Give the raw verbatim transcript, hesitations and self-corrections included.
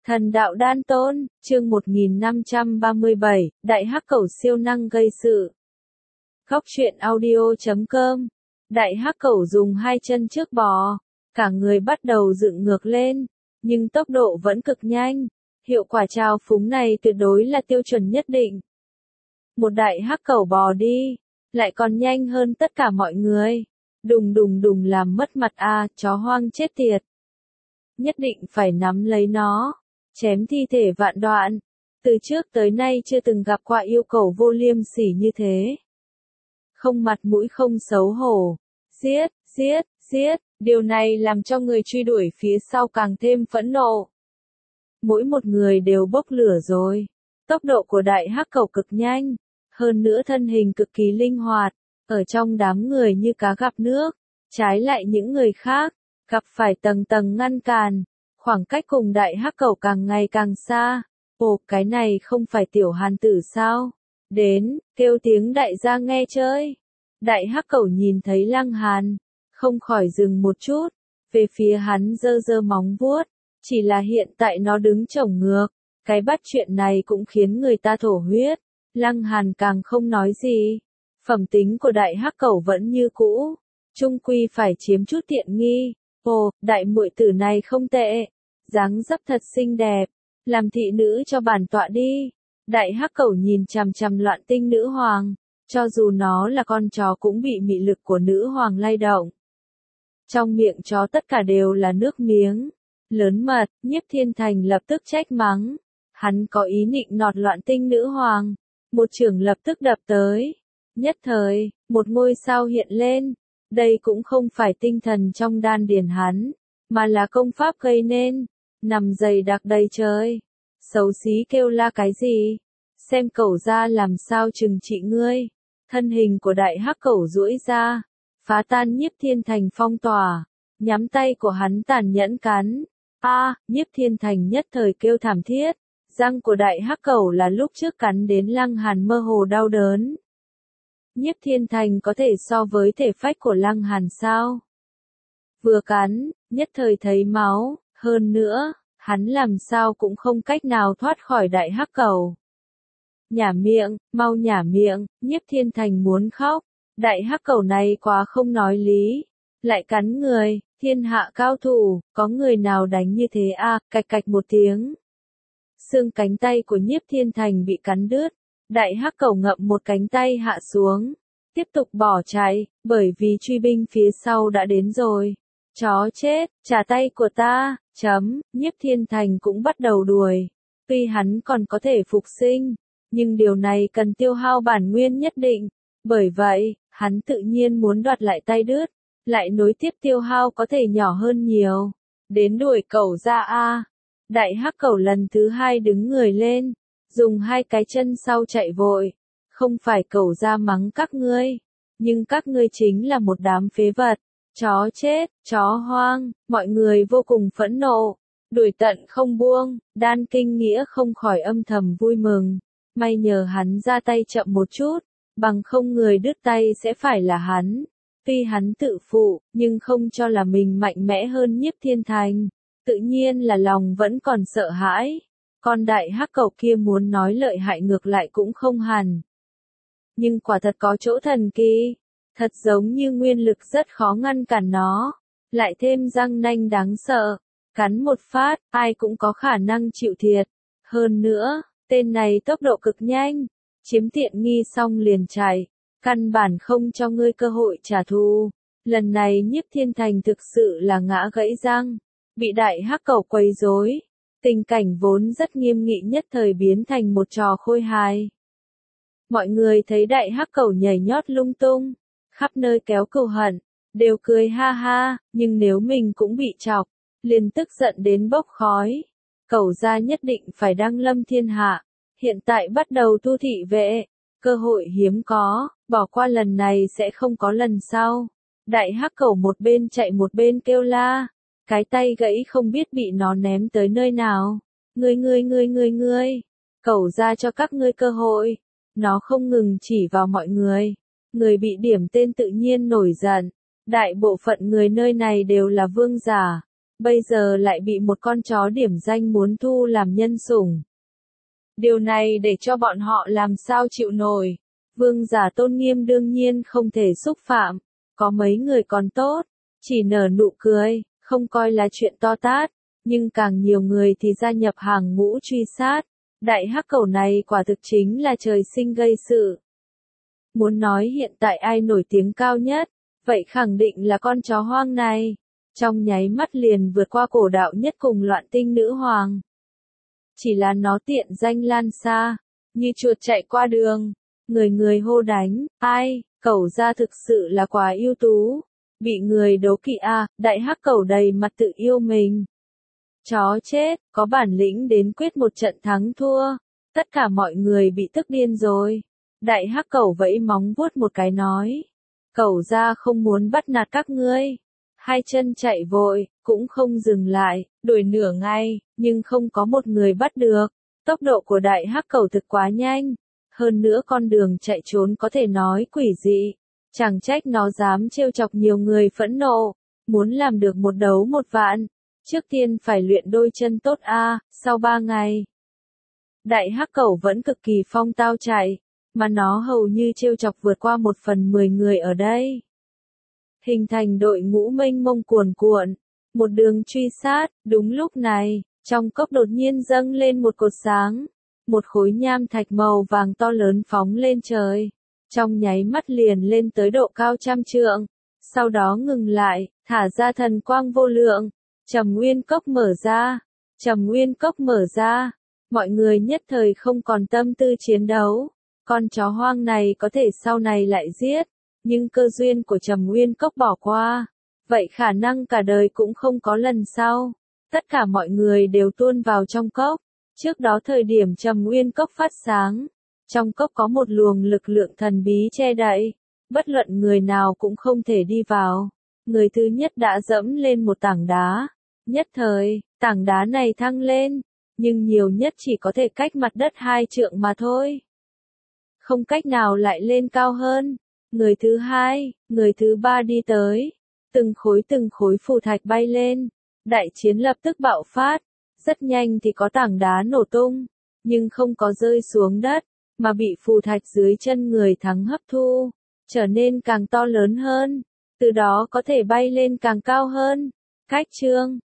Thần đạo đan tôn, chương một nghìn năm trăm ba mươi bảy, Đại Hắc Cẩu siêu năng gây sự. Góc truyện audio chấm com. Đại Hắc Cẩu dùng hai chân trước bò, cả người bắt đầu dựng ngược lên, nhưng tốc độ vẫn cực nhanh. Hiệu quả trào phúng này tuyệt đối là tiêu chuẩn nhất định. Một đại hắc cẩu bò đi, lại còn nhanh hơn tất cả mọi người. Đùng đùng đùng làm mất mặt a, à, chó hoang chết tiệt. Nhất định phải nắm lấy nó, chém thi thể vạn đoạn. Từ trước tới nay chưa từng gặp qua yêu cầu vô liêm sỉ như thế. Không mặt mũi không xấu hổ. Giết, giết, giết, điều này làm cho người truy đuổi phía sau càng thêm phẫn nộ. Mỗi một người đều bốc lửa rồi. Tốc độ của đại hắc cẩu cực nhanh, hơn nữa thân hình cực kỳ linh hoạt, ở trong đám người như cá gặp nước. Trái lại những người khác, gặp phải tầng tầng ngăn cản, khoảng cách cùng đại hắc cẩu càng ngày càng xa. Ồ, cái này không phải tiểu hàn tử sao? Đến, kêu tiếng đại gia nghe chơi. Đại hắc cẩu nhìn thấy Lăng Hàn, không khỏi dừng một chút, về phía hắn giơ giơ móng vuốt, chỉ là hiện tại nó đứng chổng ngược, cái bắt chuyện này cũng khiến người ta thổ huyết. Lăng Hàn càng không nói gì, phẩm tính của đại hắc cẩu vẫn như cũ, chung quy phải chiếm chút tiện nghi. Ồ, đại muội tử này không tệ, dáng dấp thật xinh đẹp, làm thị nữ cho bản tọa đi. Đại hắc cẩu nhìn chằm chằm Loạn Tinh nữ hoàng, cho dù nó là con chó cũng bị mị lực của nữ hoàng lay động. Trong miệng chó tất cả đều là nước miếng. Lớn mật, Nhiếp Thiên Thành lập tức trách mắng. Hắn có ý nịnh nọt Loạn Tinh nữ hoàng. Một chưởng lập tức đập tới. Nhất thời, một ngôi sao hiện lên. Đây cũng không phải tinh thần trong đan điền hắn, mà là công pháp gây nên. Nằm dày đặc đầy trời. Xấu xí kêu la cái gì? Xem cẩu ra làm sao trừng trị ngươi. Thân hình của đại hắc cẩu duỗi ra, phá tan Nhiếp Thiên Thành phong tỏa, nhắm tay của hắn tàn nhẫn cắn. A, à, Nhiếp Thiên Thành nhất thời kêu thảm thiết. Răng của đại hắc cẩu là lúc trước cắn đến Lăng Hàn mơ hồ đau đớn. Nhiếp Thiên Thành có thể so với thể phách của Lăng Hàn sao? Vừa cắn, nhất thời thấy máu, hơn nữa, hắn làm sao cũng không cách nào thoát khỏi đại hắc cẩu. Nhả miệng, mau nhả miệng, Nhiếp Thiên Thành muốn khóc. Đại hắc cẩu này quá không nói lý, lại cắn người. Thiên hạ cao thủ, có người nào đánh như thế à? Cạch cạch một tiếng. Xương cánh tay của Nhiếp Thiên Thành bị cắn đứt. Đại hắc cẩu ngậm một cánh tay hạ xuống, tiếp tục bỏ chạy, bởi vì truy binh phía sau đã đến rồi. Chó chết, trả tay của ta, chấm, Nhiếp Thiên Thành cũng bắt đầu đuổi. Tuy hắn còn có thể phục sinh, nhưng điều này cần tiêu hao bản nguyên nhất định. Bởi vậy, hắn tự nhiên muốn đoạt lại tay đứt, lại nối tiếp tiêu hao có thể nhỏ hơn nhiều. Đến đuổi cẩu ra a. Đại hắc cẩu lần thứ hai đứng người lên, dùng hai cái chân sau chạy vội. Không phải cẩu ra mắng các ngươi, nhưng các ngươi chính là một đám phế vật. Chó chết, chó hoang, mọi người vô cùng phẫn nộ, đuổi tận không buông. Đan Kinh Nghĩa không khỏi âm thầm vui mừng. May nhờ hắn ra tay chậm một chút, bằng không người đứt tay sẽ phải là hắn. Tuy hắn tự phụ, nhưng không cho là mình mạnh mẽ hơn Nhiếp Thiên Thành. Tự nhiên là lòng vẫn còn sợ hãi. Con đại hắc cẩu kia muốn nói lợi hại ngược lại cũng không hẳn. Nhưng quả thật có chỗ thần kỳ. Thật giống như nguyên lực rất khó ngăn cản nó. Lại thêm răng nanh đáng sợ. Cắn một phát, ai cũng có khả năng chịu thiệt. Hơn nữa, tên này tốc độ cực nhanh. Chiếm tiện nghi xong liền chạy. Căn bản không cho ngươi cơ hội trả thù. Lần này Nhiếp Thiên Thành thực sự là ngã gãy răng. Bị đại hắc cẩu quấy rối. Tình cảnh vốn rất nghiêm nghị nhất thời biến thành một trò khôi hài. Mọi người thấy đại hắc cẩu nhảy nhót lung tung, khắp nơi kéo cừu hận, đều cười ha ha, nhưng nếu mình cũng bị chọc, liền tức giận đến bốc khói. Cẩu gia nhất định phải đăng lâm thiên hạ, hiện tại bắt đầu thu thị vệ, cơ hội hiếm có, bỏ qua lần này sẽ không có lần sau. Đại hắc cẩu một bên chạy một bên kêu la, cái tay gãy không biết bị nó ném tới nơi nào. Ngươi ngươi ngươi ngươi ngươi, cẩu gia cho các ngươi cơ hội. Nó không ngừng chỉ vào mọi người. Người bị điểm tên tự nhiên nổi giận. Đại bộ phận người nơi này đều là vương giả. bây giờ lại bị một con chó điểm danh muốn thu làm nhân sủng. Điều này để cho bọn họ làm sao chịu nổi. Vương giả tôn nghiêm đương nhiên không thể xúc phạm, có mấy người còn tốt, chỉ nở nụ cười, không coi là chuyện to tát, nhưng càng nhiều người thì gia nhập hàng ngũ truy sát. Đại hắc cẩu này quả thực chính là trời sinh gây sự. Muốn nói hiện tại ai nổi tiếng cao nhất, vậy khẳng định là con chó hoang này. Trong nháy mắt liền vượt qua cổ đạo nhất cùng loạn tinh nữ hoàng. Chỉ là nó tiện danh lan xa, như chuột chạy qua đường, người người hô đánh, ai, cẩu ra thực sự là quá ưu tú, bị người đố kỵ à, đại hắc cẩu đầy mặt tự yêu mình. Chó chết, có bản lĩnh đến quyết một trận thắng thua, tất cả mọi người bị tức điên rồi. Đại hắc cẩu vẫy móng vuốt một cái nói, cẩu ra không muốn bắt nạt các ngươi. Hai chân chạy vội, cũng không dừng lại, đuổi nửa ngày, nhưng không có một người bắt được. Tốc độ của đại hắc cẩu thực quá nhanh. Hơn nữa con đường chạy trốn có thể nói quỷ dị. Chẳng trách nó dám trêu chọc nhiều người phẫn nộ. Muốn làm được một đấu một vạn. Trước tiên phải luyện đôi chân tốt a. Sau ba ngày. Đại hắc cẩu vẫn cực kỳ phong tao chạy. Mà nó hầu như trêu chọc vượt qua một phần mười người ở đây. Hình thành đội ngũ mênh mông cuồn cuộn, một đường truy sát, đúng lúc này, trong cốc đột nhiên dâng lên một cột sáng, một khối nham thạch màu vàng to lớn phóng lên trời, trong nháy mắt liền lên tới độ cao trăm trượng, sau đó ngừng lại, thả ra thần quang vô lượng, Trầm Nguyên Cốc mở ra, Trầm Nguyên Cốc mở ra, mọi người nhất thời không còn tâm tư chiến đấu, con chó hoang này có thể sau này lại giết. Nhưng cơ duyên của Trầm Nguyên Cốc bỏ qua, vậy khả năng cả đời cũng không có lần sau. Tất cả mọi người đều tuôn vào trong cốc. Trước đó thời điểm Trầm Nguyên Cốc phát sáng, trong cốc có một luồng lực lượng thần bí che đậy, bất luận người nào cũng không thể đi vào. Người thứ nhất đã dẫm lên một tảng đá, nhất thời, tảng đá này thăng lên, nhưng nhiều nhất chỉ có thể cách mặt đất hai trượng mà thôi. Không cách nào lại lên cao hơn. Người thứ hai, người thứ ba đi tới, từng khối từng khối phù thạch bay lên, đại chiến lập tức bạo phát, rất nhanh thì có tảng đá nổ tung, nhưng không có rơi xuống đất, mà bị phù thạch dưới chân người thắng hấp thu, trở nên càng to lớn hơn, từ đó có thể bay lên càng cao hơn. Cách chương